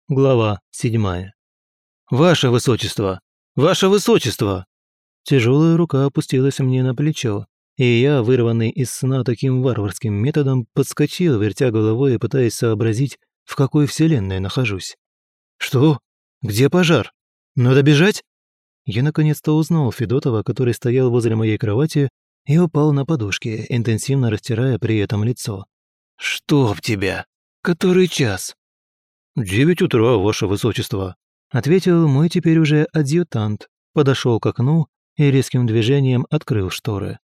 Глава 7. «Ваше Высочество! Ваше Высочество!» Тяжелая рука опустилась мне на плечо, и я, вырванный из сна таким варварским методом, подскочил, вертя головой и пытаясь сообразить, в какой вселенной нахожусь. «Что? Где пожар? Надо бежать?» Я наконец-то узнал Федотова, который стоял возле моей кровати и упал на подушке, интенсивно растирая при этом лицо. «Чтоб тебя! Который час?» 9 утра, ваше высочество», — ответил мой теперь уже адъютант, подошел к окну и резким движением открыл шторы.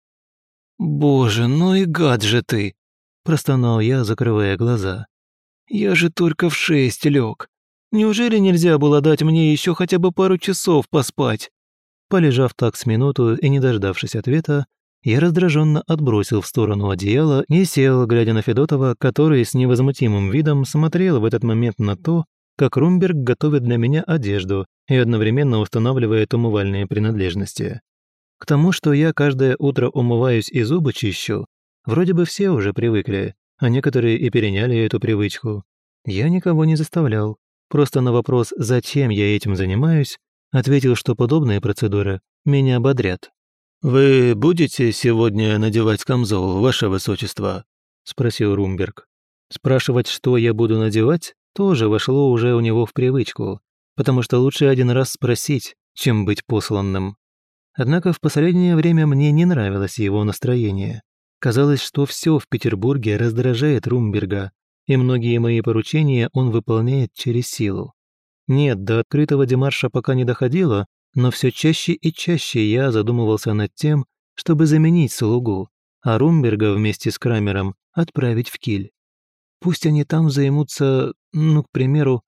«Боже, ну и гад же ты!» — простонал я, закрывая глаза. «Я же только в 6 лег. Неужели нельзя было дать мне еще хотя бы пару часов поспать?» Полежав так с минуту и не дождавшись ответа, я раздраженно отбросил в сторону одеяло и сел, глядя на Федотова, который с невозмутимым видом смотрел в этот момент на то, как Румберг готовит для меня одежду и одновременно устанавливает умывальные принадлежности. К тому, что я каждое утро умываюсь и зубы чищу, вроде бы все уже привыкли, а некоторые и переняли эту привычку. Я никого не заставлял, просто на вопрос, зачем я этим занимаюсь, ответил, что подобные процедуры меня бодрят. «Вы будете сегодня надевать камзол, ваше высочество?» – спросил Румберг. Спрашивать, что я буду надевать, тоже вошло уже у него в привычку, потому что лучше один раз спросить, чем быть посланным. Однако в последнее время мне не нравилось его настроение. Казалось, что все в Петербурге раздражает Румберга, и многие мои поручения он выполняет через силу. Нет, до открытого демарша пока не доходило, но все чаще и чаще я задумывался над тем, чтобы заменить слугу, а Румберга вместе с Крамером отправить в Киль. Пусть они там займутся, к примеру,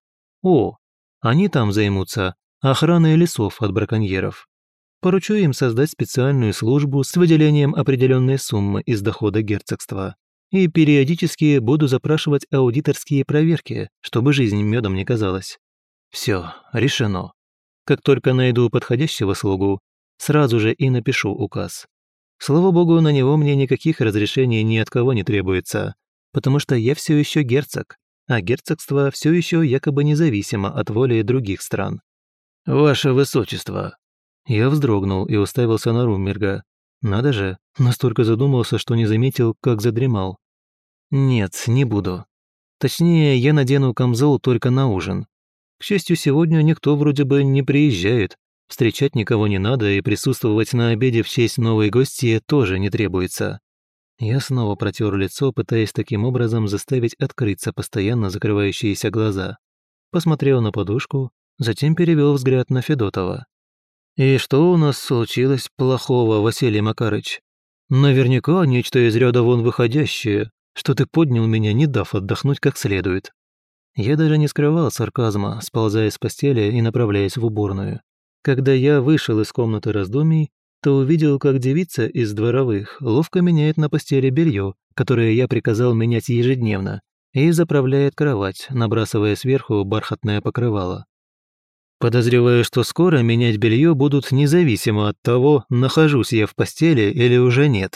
они там займутся охраной лесов от браконьеров. Поручу им создать специальную службу с выделением определенной суммы из дохода герцогства. И периодически буду запрашивать аудиторские проверки, чтобы жизнь медом не казалась. Все, решено. Как только найду подходящего слугу, сразу же и напишу указ. Слава богу, на него мне никаких разрешений ни от кого не требуется, потому что я все еще герцог, а герцогство все еще якобы независимо от воли других стран. «Ваше Высочество!» Я вздрогнул и уставился на Румберга. Надо же, настолько задумался, что не заметил, как задремал. «Нет, не буду. Точнее, я надену камзол только на ужин. К счастью, сегодня никто вроде бы не приезжает, встречать никого не надо и присутствовать на обеде в честь новой гостьи тоже не требуется». Я снова протер лицо, пытаясь таким образом заставить открыться постоянно закрывающиеся глаза. Посмотрел на подушку, затем перевел взгляд на Федотова. «И что у нас случилось плохого, Василий Макарыч? Наверняка нечто из ряда вон выходящее, что ты поднял меня, не дав отдохнуть как следует». Я даже не скрывал сарказма, сползая с постели и направляясь в уборную. Когда я вышел из комнаты раздумий, то увидел, как девица из дворовых ловко меняет на постели белье, которое я приказал менять ежедневно, и заправляет кровать, набрасывая сверху бархатное покрывало. Подозреваю, что скоро менять белье будут независимо от того, нахожусь я в постели или уже нет.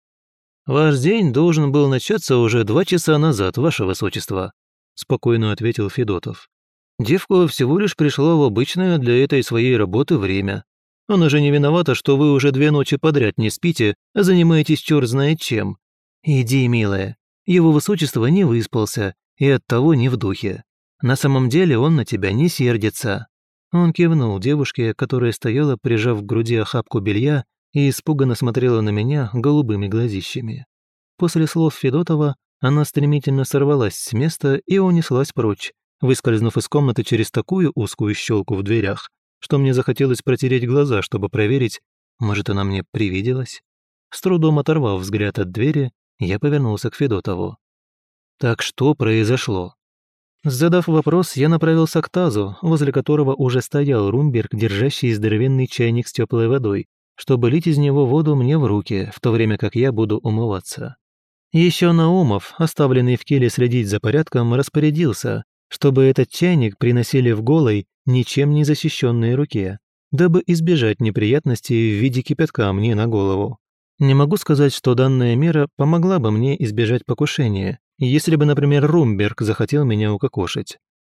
«Ваш день должен был начаться уже 2 часа назад, ваше высочество», спокойно ответил Федотов. «Девка всего лишь пришла в обычное для этой своей работы время. Она же не виновата, что вы уже 2 ночи подряд не спите, а занимаетесь черт знает чем. Иди, милая, его высочество не выспался и оттого не в духе. На самом деле он на тебя не сердится». Он кивнул девушке, которая стояла, прижав к груди охапку белья и испуганно смотрела на меня голубыми глазищами. После слов Федотова она стремительно сорвалась с места и унеслась прочь, выскользнув из комнаты через такую узкую щелку в дверях, что мне захотелось протереть глаза, чтобы проверить, может, она мне привиделась. С трудом оторвав взгляд от двери, я повернулся к Федотову. «Так что произошло?» Задав вопрос, я направился к тазу, возле которого уже стоял Румберг, держащий здоровенный чайник с теплой водой, чтобы лить из него воду мне в руки, в то время как я буду умываться. Еще Наумов, оставленный в Киле следить за порядком, распорядился, чтобы этот чайник приносили в голой, ничем не защищенной руке, дабы избежать неприятностей в виде кипятка мне на голову. Не могу сказать, что данная мера помогла бы мне избежать покушения, если бы, например, Румберг захотел меня укокошить.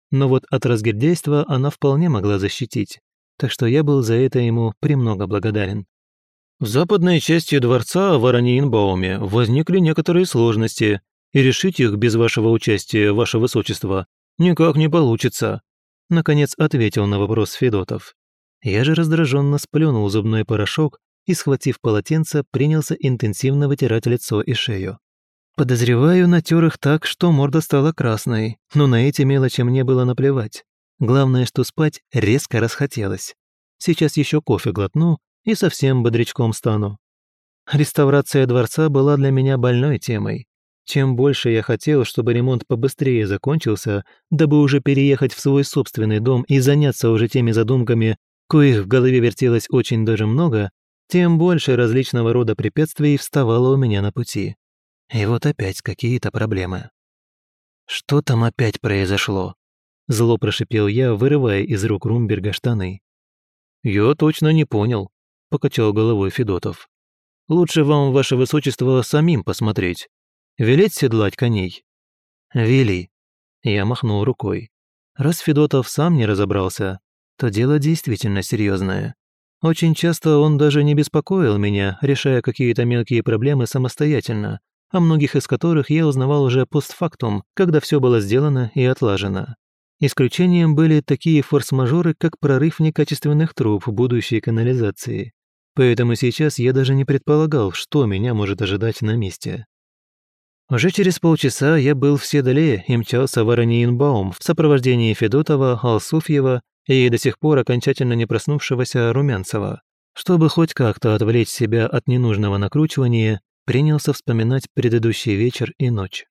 но вот от разгильдяйства она вполне могла защитить, так что я был за это ему премного благодарен. В западной части дворца в Ораниенбауме возникли некоторые сложности, и решить их без вашего участия, ваше высочество, никак не получится», — наконец ответил на вопрос Федотов. Я же раздраженно сплюнул зубной порошок и, схватив полотенце, принялся интенсивно вытирать лицо и шею. Подозреваю, натер их так, что морда стала красной, но на эти мелочи мне было наплевать. Главное, что спать резко расхотелось. Сейчас еще кофе глотну и совсем бодрячком стану. Реставрация дворца была для меня больной темой. Чем больше я хотел, чтобы ремонт побыстрее закончился, дабы уже переехать в свой собственный дом и заняться уже теми задумками, коих в голове вертелось очень даже много, тем больше различного рода препятствий вставало у меня на пути. И вот опять какие-то проблемы. «Что там опять произошло?» Зло прошипел я, вырывая из рук Румберга штаны. «Я точно не понял», — покачал головой Федотов. «Лучше вам, ваше высочество, самим посмотреть. Велеть седлать коней?» «Вели». Я махнул рукой. Раз Федотов сам не разобрался, то дело действительно серьезное. Очень часто он даже не беспокоил меня, решая какие-то мелкие проблемы самостоятельно, о многих из которых я узнавал уже постфактум, когда все было сделано и отлажено. Исключением были такие форс-мажоры, как прорыв некачественных труб в будущей канализации. Поэтому сейчас я даже не предполагал, что меня может ожидать на месте. Уже через полчаса я был в Седле и мчался в Ораниенбаум в сопровождении Федотова, Алсуфьева и до сих пор окончательно не проснувшегося Румянцева. Чтобы хоть как-то отвлечь себя от ненужного накручивания, принялся вспоминать предыдущий вечер и ночь.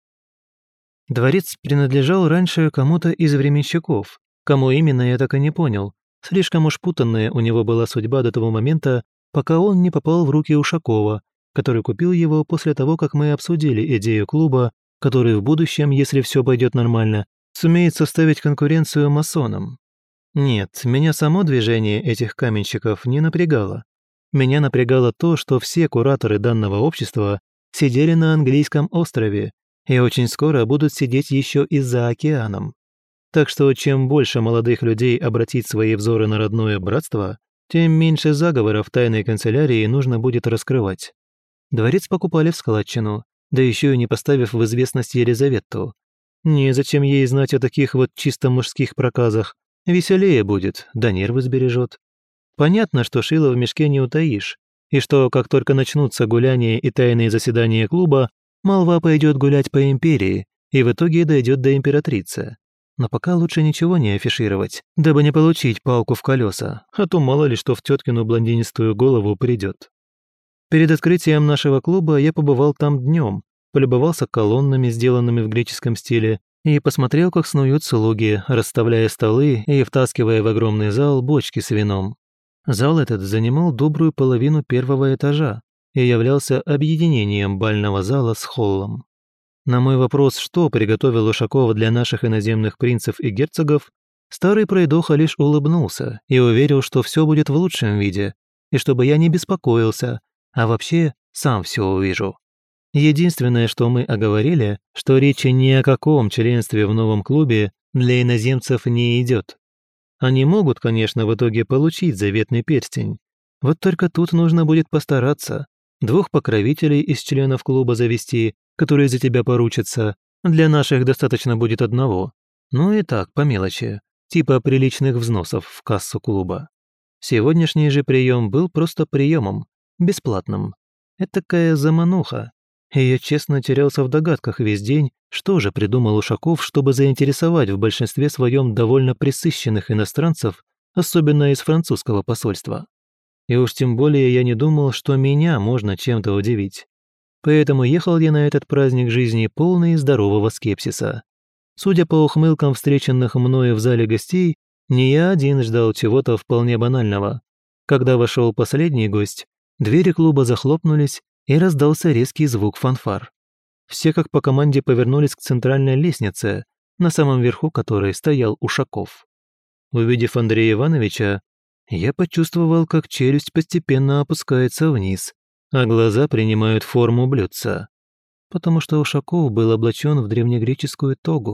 Дворец принадлежал раньше кому-то из временщиков. Кому именно, я так и не понял. Слишком уж путанная у него была судьба до того момента, пока он не попал в руки Ушакова, который купил его после того, как мы обсудили идею клуба, который в будущем, если все пойдет нормально, сумеет составить конкуренцию масонам. Нет, меня само движение этих каменщиков не напрягало. Меня напрягало то, что все кураторы данного общества сидели на английском острове и очень скоро будут сидеть еще и за океаном. Так что чем больше молодых людей обратить свои взоры на родное братство, тем меньше заговоров тайной канцелярии нужно будет раскрывать. Дворец покупали в складчину, да еще и не поставив в известность Елизавету. Незачем ей знать о таких вот чисто мужских проказах. Веселее будет, да нервы сбережет. Понятно, что шило в мешке не утаишь, и что, как только начнутся гуляния и тайные заседания клуба, молва пойдет гулять по империи и в итоге дойдет до императрицы. Но пока лучше ничего не афишировать, дабы не получить палку в колеса, а то мало ли что в теткину блондинистую голову придет. Перед открытием нашего клуба я побывал там днем, полюбовался колоннами, сделанными в греческом стиле, и посмотрел, как снуют слуги, расставляя столы и втаскивая в огромный зал бочки с вином. Зал этот занимал добрую половину первого этажа и являлся объединением бального зала с холлом. На мой вопрос, что приготовил Ушаков для наших иноземных принцев и герцогов, старый пройдоха лишь улыбнулся и уверил, что все будет в лучшем виде, и чтобы я не беспокоился, а вообще сам все увижу. Единственное, что мы оговорили, что речи ни о каком членстве в новом клубе для иноземцев не идет. Они могут, конечно, в итоге получить заветный перстень. Вот только тут нужно будет постараться. 2 покровителей из членов клуба завести, которые за тебя поручатся. Для наших достаточно будет 1. Ну и так, по мелочи, типа приличных взносов в кассу клуба. Сегодняшний же прием был просто приемом, бесплатным. Этакая замануха. И я честно терялся в догадках весь день, что же придумал Ушаков, чтобы заинтересовать в большинстве своем довольно пресыщенных иностранцев, особенно из французского посольства. И уж тем более я не думал, что меня можно чем-то удивить. Поэтому ехал я на этот праздник жизни полный здорового скепсиса. Судя по ухмылкам встреченных мною в зале гостей, не я один ждал чего-то вполне банального. Когда вошел последний гость, двери клуба захлопнулись, и раздался резкий звук фанфар. Все как по команде повернулись к центральной лестнице, на самом верху которой стоял Ушаков. Увидев Андрея Ивановича, я почувствовал, как челюсть постепенно опускается вниз, а глаза принимают форму блюдца. Потому что Ушаков был облачен в древнегреческую тогу,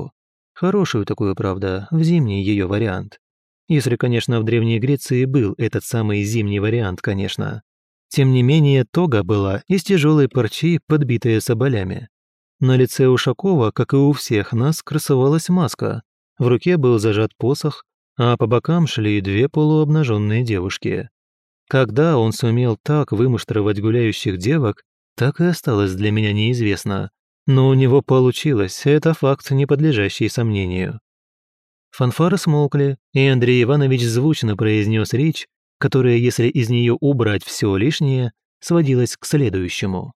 Хорошую такую, правда, в зимний ее вариант. Если, конечно, в Древней Греции был этот самый зимний вариант, конечно. Тем не менее, тога была из тяжелой парчи, подбитая соболями. На лице Ушакова, как и у всех нас, красовалась маска. В руке был зажат посох, а по бокам шли две полуобнаженные девушки. Когда он сумел так вымуштровать гуляющих девок, так и осталось для меня неизвестно. Но у него получилось, это факт, не подлежащий сомнению. Фанфары смолкли, и Андрей Иванович звучно произнес речь, которая, если из нее убрать все лишнее, сводилась к следующему.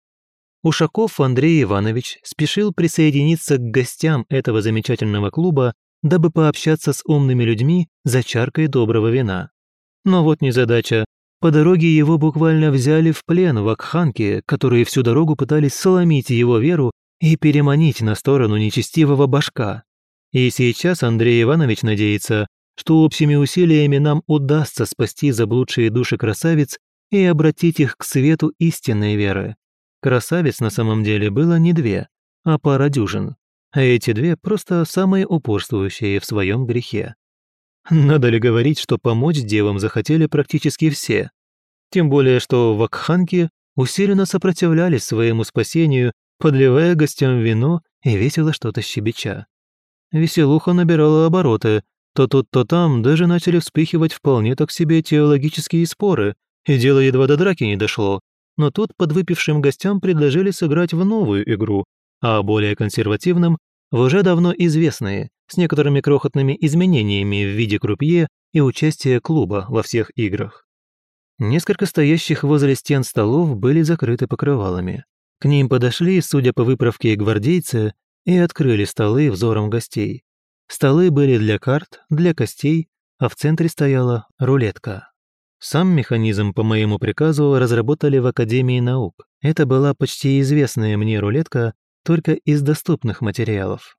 Ушаков Андрей Иванович спешил присоединиться к гостям этого замечательного клуба, дабы пообщаться с умными людьми за чаркой доброго вина. Но вот незадача. По дороге его буквально взяли в плен вакханки, которые всю дорогу пытались соломить его веру и переманить на сторону нечестивого башка. И сейчас Андрей Иванович надеется, что общими усилиями нам удастся спасти заблудшие души красавиц и обратить их к свету истинной веры. Красавиц на самом деле было не две, а пара дюжин, а эти две просто самые упорствующие в своем грехе. Надо ли говорить, что помочь девам захотели практически все? Тем более, что вакханки усиленно сопротивлялись своему спасению, подливая гостям вино и весело что-то щебеча. Веселуха набирала обороты, то тут, то там даже начали вспыхивать вполне так себе теологические споры, и дело едва до драки не дошло. Но тут подвыпившим гостям предложили сыграть в новую игру, а более консервативным – в уже давно известные, с некоторыми крохотными изменениями в виде крупье и участия клуба во всех играх. Несколько стоящих возле стен столов были закрыты покрывалами. К ним подошли, судя по выправке, гвардейцы и открыли столы взором гостей. Столы были для карт, для костей, а в центре стояла рулетка. Сам механизм по моему приказу разработали в Академии наук. Это была почти известная мне рулетка, только из доступных материалов.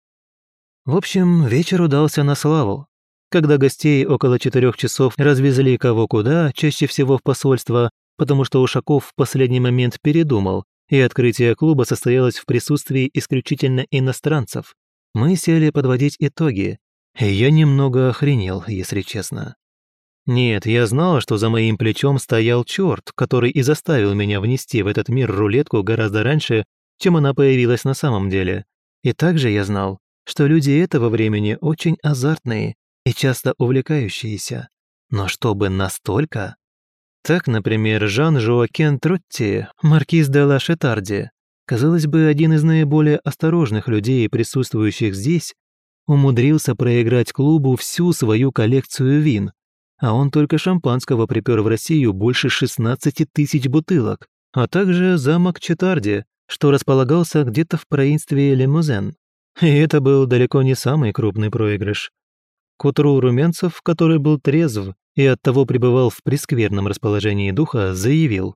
В общем, вечер удался на славу. Когда гостей около 4 часов развезли кого куда, чаще всего в посольство, потому что Ушаков в последний момент передумал, и открытие клуба состоялось в присутствии исключительно иностранцев, мы сели подводить итоги, и я немного охренел, если честно. Нет, я знал, что за моим плечом стоял черт, который и заставил меня внести в этот мир рулетку гораздо раньше, чем она появилась на самом деле. И также я знал, что люди этого времени очень азартные и часто увлекающиеся. Но чтобы настолько? Так, например, Жан-Жоакен Тротти, маркиз де ла Шетарди, казалось бы, один из наиболее осторожных людей, присутствующих здесь, умудрился проиграть клубу всю свою коллекцию вин, а он только шампанского припер в Россию больше 16 тысяч бутылок, а также замок Четарди, что располагался где-то в провинции Лимузен. И это был далеко не самый крупный проигрыш. К утру Румянцев, который был трезв и оттого пребывал в прескверном расположении духа, заявил: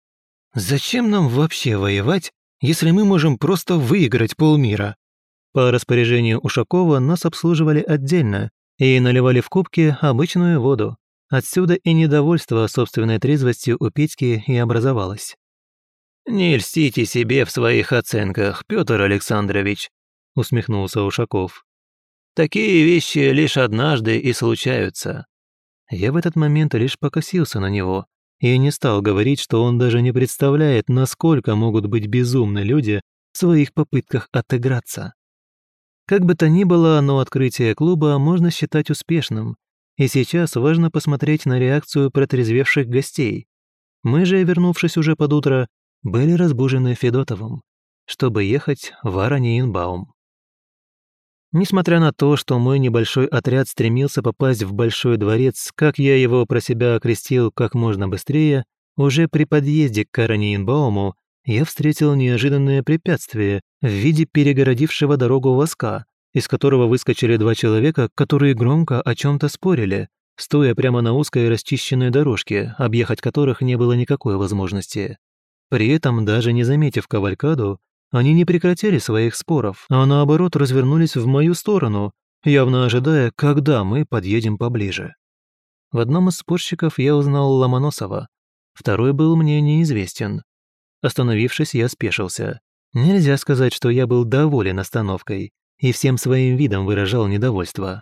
«Зачем нам вообще воевать, если мы можем просто выиграть полмира?» По распоряжению Ушакова нас обслуживали отдельно и наливали в кубки обычную воду. Отсюда и недовольство собственной трезвостью у Петьки и образовалось. «Не льстите себе в своих оценках, Петр Александрович», — усмехнулся Ушаков. «Такие вещи лишь однажды и случаются». Я в этот момент лишь покосился на него и не стал говорить, что он даже не представляет, насколько могут быть безумны люди в своих попытках отыграться. Как бы то ни было, но открытие клуба можно считать успешным, и сейчас важно посмотреть на реакцию протрезвевших гостей. Мы же, вернувшись уже под утро, были разбужены Федотовым, чтобы ехать в Ораниенбаум. Несмотря на то, что мой небольшой отряд стремился попасть в Большой дворец, как я его про себя окрестил, как можно быстрее, уже при подъезде к Ораниенбауму я встретил неожиданное препятствие в виде перегородившего дорогу воска, из которого выскочили 2 человека, которые громко о чем-то спорили, стоя прямо на узкой расчищенной дорожке, объехать которых не было никакой возможности. При этом, даже не заметив кавалькаду, они не прекратили своих споров, а наоборот развернулись в мою сторону, явно ожидая, когда мы подъедем поближе. В одном из спорщиков я узнал Ломоносова, второй был мне неизвестен. Остановившись, я спешился. Нельзя сказать, что я был доволен остановкой. и всем своим видом выражал недовольство.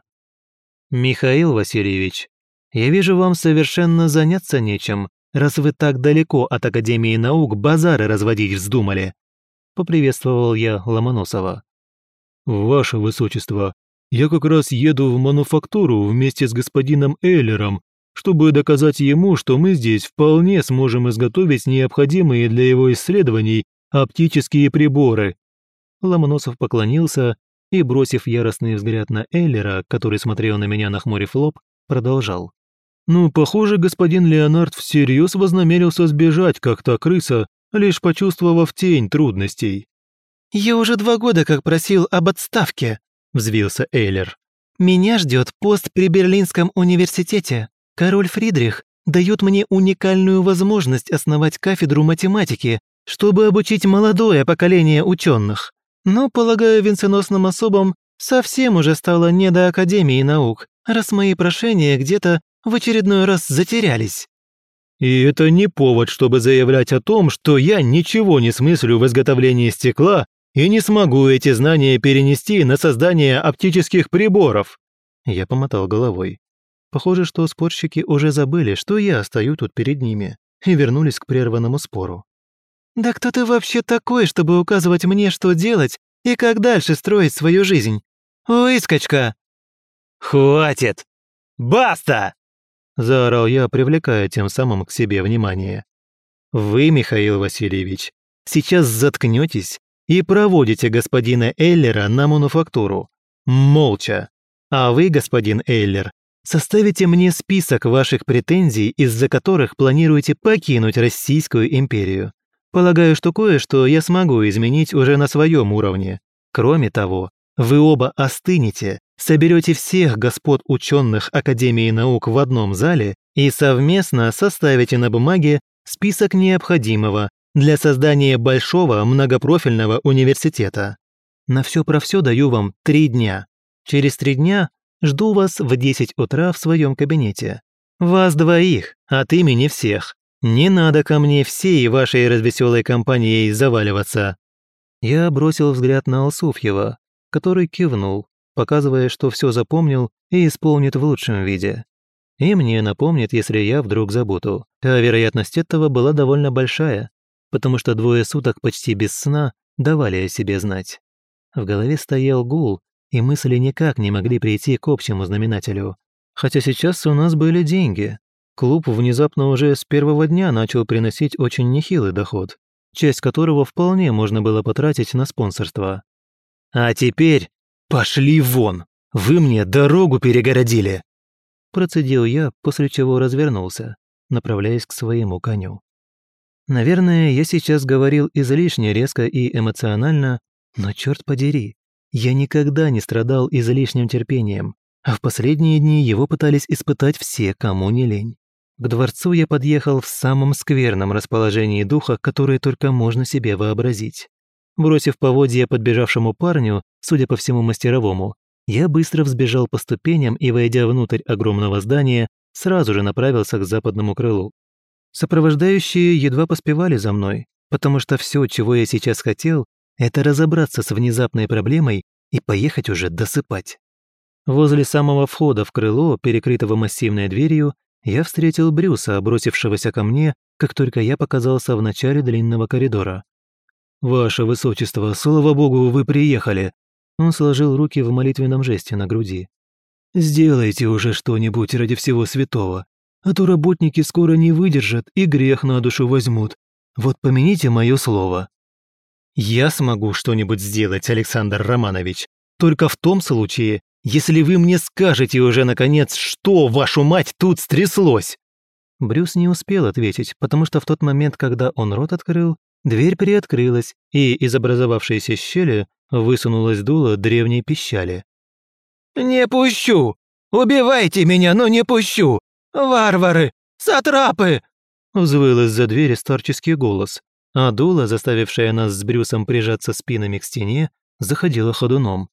«Михаил Васильевич, я вижу, вам совершенно заняться нечем, раз вы так далеко от Академии наук базары разводить вздумали», — поприветствовал я Ломоносова. «Ваше Высочество, я как раз еду в мануфактуру вместе с господином Эйлером, чтобы доказать ему, что мы здесь вполне сможем изготовить необходимые для его исследований оптические приборы». Ломоносов поклонился и, бросив яростный взгляд на Эйлера, который смотрел на меня, нахмурив лоб, продолжал. «Ну, похоже, господин Леонард всерьез вознамерился сбежать, как та крыса, лишь почувствовав тень трудностей». «Я уже 2 года как просил об отставке», – взвился Эйлер. «Меня ждет пост при Берлинском университете. Король Фридрих дает мне уникальную возможность основать кафедру математики, чтобы обучить молодое поколение ученых. Но, полагаю, венценосным особам совсем уже стало не до Академии наук, раз мои прошения где-то в очередной раз затерялись». «И это не повод, чтобы заявлять о том, что я ничего не смыслю в изготовлении стекла и не смогу эти знания перенести на создание оптических приборов». Я помотал головой. Похоже, что спорщики уже забыли, что я стою тут перед ними, и вернулись к прерванному спору. «Да кто ты вообще такой, чтобы указывать мне, что делать и как дальше строить свою жизнь? Выскочка!» «Хватит! Баста!» – заорал я, привлекая тем самым к себе внимание. «Вы, Михаил Васильевич, сейчас заткнетесь и проводите господина Эйлера на мануфактуру. Молча. А вы, господин Эйлер, составите мне список ваших претензий, из-за которых планируете покинуть Российскую империю. Полагаю, что кое-что я смогу изменить уже на своем уровне. Кроме того, вы оба остынете, соберете всех господ ученых Академии наук в одном зале и совместно составите на бумаге список необходимого для создания большого многопрофильного университета. На все про все даю вам 3 дня. Через 3 дня жду вас в 10 утра в своем кабинете. Вас двоих, от имени всех. Не надо ко мне всей вашей развеселой компанией заваливаться». Я бросил взгляд на Алсуфьева, который кивнул, показывая, что все запомнил и исполнит в лучшем виде. И мне напомнит, если я вдруг забуду. А вероятность этого была довольно большая, потому что 2 суток почти без сна давали о себе знать. В голове стоял гул, и мысли никак не могли прийти к общему знаменателю. Хотя сейчас у нас были деньги. Клуб внезапно уже с первого дня начал приносить очень нехилый доход, часть которого вполне можно было потратить на спонсорство. «А теперь пошли вон! Вы мне дорогу перегородили!» Процедил я, после чего развернулся, направляясь к своему коню. Наверное, я сейчас говорил излишне резко и эмоционально, но черт подери, я никогда не страдал излишним терпением, а в последние дни его пытались испытать все, кому не лень. К дворцу я подъехал в самом скверном расположении духа, которое только можно себе вообразить. Бросив поводья подбежавшему парню, судя по всему мастеровому, я быстро взбежал по ступеням и, войдя внутрь огромного здания, сразу же направился к западному крылу. Сопровождающие едва поспевали за мной, потому что все, чего я сейчас хотел, это разобраться с внезапной проблемой и поехать уже досыпать. Возле самого входа в крыло, перекрытого массивной дверью, я встретил Брюса, бросившегося ко мне, как только я показался в начале длинного коридора. «Ваше Высочество, слава богу, вы приехали!» Он сложил руки в молитвенном жесте на груди. «Сделайте уже что-нибудь ради всего святого, а то работники скоро не выдержат и грех на душу возьмут. Вот помяните мое слово». «Я смогу что-нибудь сделать, Александр Романович, только в том случае, если вы мне скажете уже, наконец, что, вашу мать, тут стряслось!» Брюс не успел ответить, потому что в тот момент, когда он рот открыл, дверь приоткрылась, и из образовавшейся щели высунулось дуло древней пищали. «Не пущу! Убивайте меня, но не пущу! Варвары! Сатрапы!» Взвыл из-за двери старческий голос, а дуло, заставившее нас с Брюсом прижаться спинами к стене, заходило ходуном.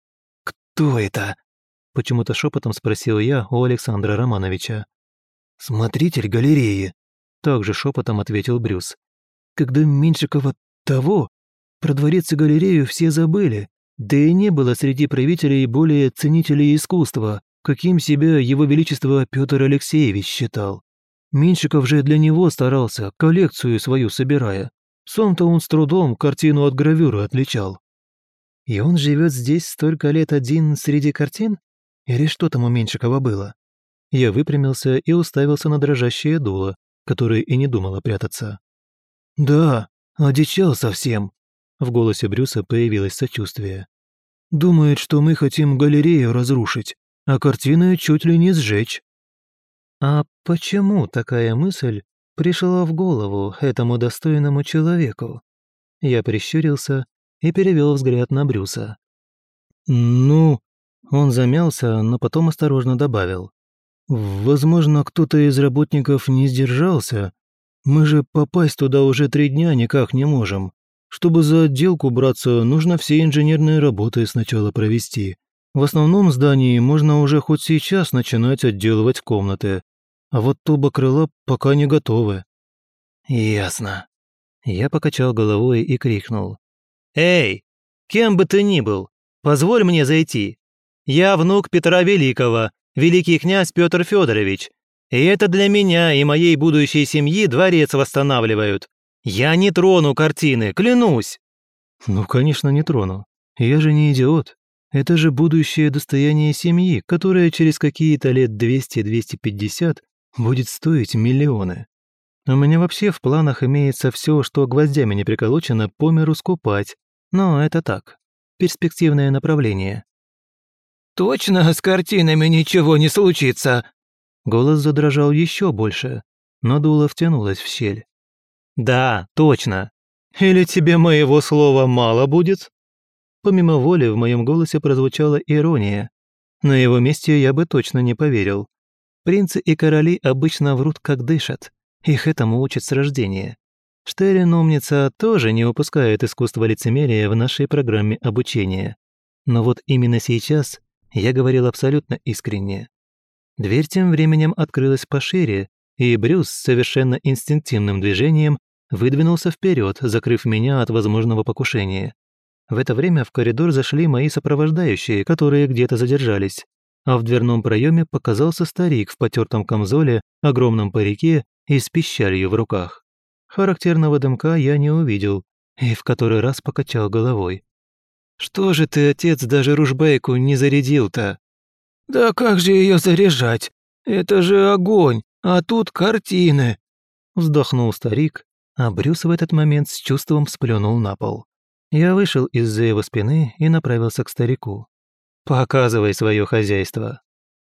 «Кто это?» – почему-то шепотом спросил я у Александра Романовича. «Смотритель галереи», – также шепотом ответил Брюс. «Когда Меньшикова того, про дворец и галерею все забыли, Да и не было среди правителей более ценителей искусства, каким себя его величество Петр Алексеевич считал. Меньшиков же для него старался, коллекцию свою собирая. Сам-то он с трудом картину от гравюры отличал. И он живет здесь столько лет один среди картин? Или что там у Меньшикова было? Я выпрямился и уставился на дрожащее дуло, которое и не думало прятаться. «Да, одичал совсем», — в голосе Брюса появилось сочувствие. «Думает, что мы хотим галерею разрушить, а картины чуть ли не сжечь». А почему такая мысль пришла в голову этому достойному человеку? Я прищурился и перевел взгляд на Брюса. «Ну...» Он замялся, но потом осторожно добавил. «Возможно, кто-то из работников не сдержался. Мы же попасть туда уже 3 дня никак не можем. Чтобы за отделку браться, нужно все инженерные работы сначала провести. В основном здании можно уже хоть сейчас начинать отделывать комнаты. А вот оба крыла пока не готовы». «Ясно». Я покачал головой и крикнул. «Эй, кем бы ты ни был, позволь мне зайти. Я внук Петра Великого, великий князь Петр Федорович. И это для меня и моей будущей семьи дворец восстанавливают. Я не трону картины, клянусь!» «Ну, конечно, не трону. Я же не идиот. Это же будущее достояние семьи, которое через какие-то лет 200-250 будет стоить миллионы. У меня вообще в планах имеется все, что гвоздями не приколочено, по миру скупать. Но это так, перспективное направление». «Точно с картинами ничего не случится?» Голос задрожал еще больше, но дуло втянулось в щель. «Да, точно. Или тебе моего слова мало будет?» Помимо воли в моем голосе прозвучала ирония. На его месте я бы точно не поверил. Принцы и короли обычно врут, как дышат. Их этому учат с рождения. Штерин, умница, тоже не упускает искусство лицемерия в нашей программе обучения. Но вот именно сейчас я говорил абсолютно искренне. Дверь тем временем открылась пошире, и Брюс с совершенно инстинктивным движением выдвинулся вперед, закрыв меня от возможного покушения. В это время в коридор зашли мои сопровождающие, которые где-то задержались, а в дверном проеме показался старик в потертом камзоле, огромном парике и с пищалью в руках. Характерного дымка я не увидел и в который раз покачал головой. «Что же ты, отец, даже ружбейку не зарядил-то?» «Да как же ее заряжать? Это же огонь, а тут картины!» Вздохнул старик, а Брюс в этот момент с чувством сплюнул на пол. Я вышел из-за его спины и направился к старику. «Показывай свое хозяйство».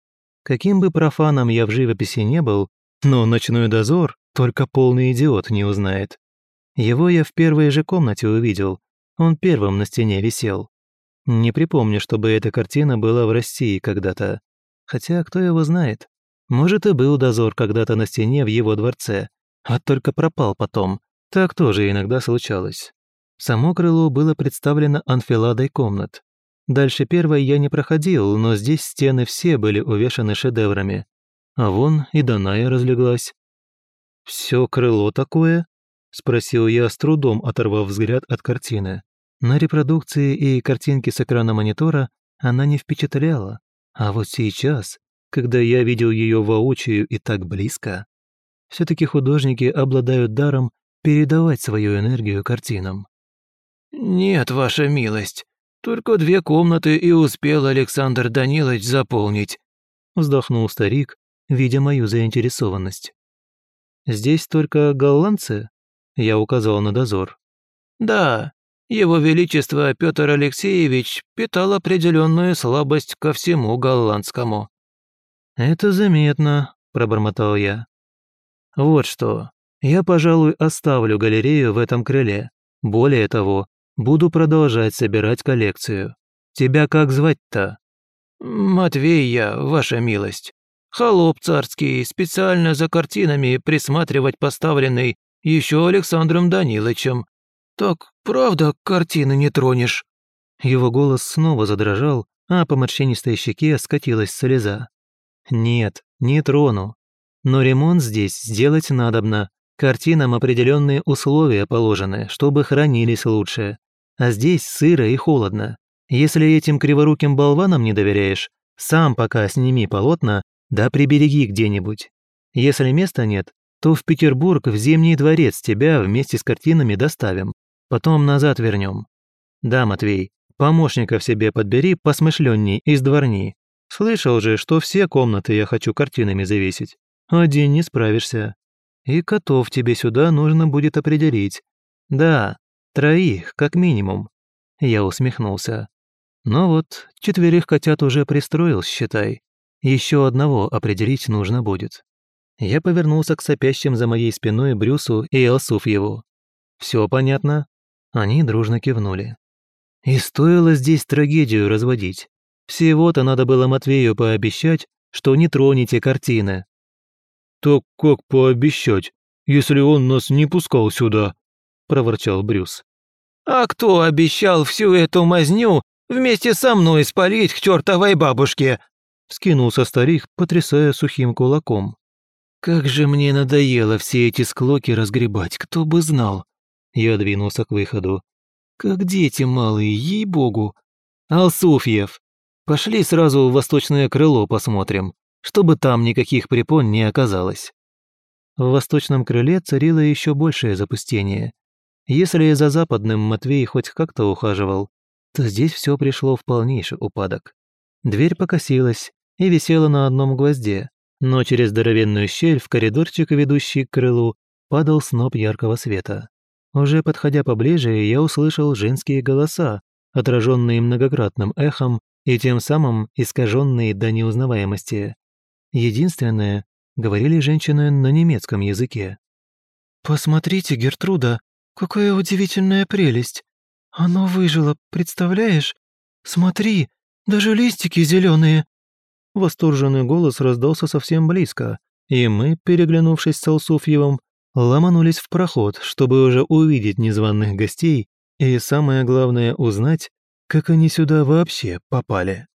Каким бы профаном я в живописи не был, но «Ночной дозор» только полный идиот не узнает. Его я в первой же комнате увидел, он первым на стене висел. Не припомню, чтобы эта картина была в России когда-то. Хотя, кто его знает, может и был дозор когда-то на стене в его дворце, а только пропал потом, так тоже иногда случалось. Само крыло было представлено анфиладой комнат. Дальше первой я не проходил, но здесь стены все были увешаны шедеврами. А вон и Даная разлеглась. «Всё крыло такое?» – спросил я, с трудом оторвав взгляд от картины. На репродукции и картинки с экрана монитора она не впечатляла. А вот сейчас, когда я видел ее воочию и так близко, все-таки художники обладают даром передавать свою энергию картинам. «Нет, ваша милость, только 2 комнаты и успел Александр Данилович заполнить», вздохнул старик, видя мою заинтересованность. «Здесь только голландцы?» Я указал на дозор. «Да, его Величество Петр Алексеевич питал определенную слабость ко всему голландскому». «Это заметно», – пробормотал я. «Вот что, я, пожалуй, оставлю галерею в этом крыле. Более того, буду продолжать собирать коллекцию. Тебя как звать-то?» «Матвей я, ваша милость. Холоп царский, специально за картинами присматривать поставленный еще Александром Даниловичем. Так, правда, картины не тронешь?» Его голос снова задрожал, а по морщинистой щеке скатилась слеза. «Нет, не трону. Но ремонт здесь сделать надобно. Картинам определенные условия положены, чтобы хранились лучше. А здесь сыро и холодно. Если этим криворуким болванам не доверяешь, сам пока сними полотна, да прибереги где-нибудь. Если места нет, то в Петербург в Зимний дворец тебя вместе с картинами доставим, потом назад вернем. Да, Матвей, помощников себе подбери посмышленней из дворни. Слышал же, что все комнаты я хочу картинами завесить. Один не справишься. И котов тебе сюда нужно будет определить. Да, 3, как минимум. Я усмехнулся. Но вот 4 котят уже пристроил, считай. Еще одного определить нужно будет. Я повернулся к сопящим за моей спиной Брюсу и Алсуфьеву. Все понятно? Они дружно кивнули. И стоило здесь трагедию разводить. Всего-то надо было Матвею пообещать, что не тронете картины. «Так как пообещать, если он нас не пускал сюда?» – проворчал Брюс. «А кто обещал всю эту мазню вместе со мной спалить к чертовой бабушке?» – вскинулся старик, потрясая сухим кулаком. «Как же мне надоело все эти склоки разгребать, кто бы знал!» Я двинулся к выходу. «Как дети малые, ей-богу! Алсуфьев, пошли сразу в восточное крыло посмотрим, чтобы там никаких препон не оказалось». В восточном крыле царило еще большее запустение. Если за западным Матвей хоть как-то ухаживал, то здесь все пришло в полнейший упадок. Дверь покосилась и висела на одном гвозде, но через здоровенную щель в коридорчик, ведущий к крылу, падал сноп яркого света. Уже подходя поближе, я услышал женские голоса, отраженные многократным эхом и тем самым искаженные до неузнаваемости. Единственное, говорили женщины на немецком языке. «Посмотрите, Гертруда, какая удивительная прелесть! Оно выжило, представляешь? Смотри, даже листики зеленые!» Восторженный голос раздался совсем близко, и мы, переглянувшись с Алсуфьевым, ломанулись в проход, чтобы уже увидеть незваных гостей и, самое главное, узнать, как они сюда вообще попали.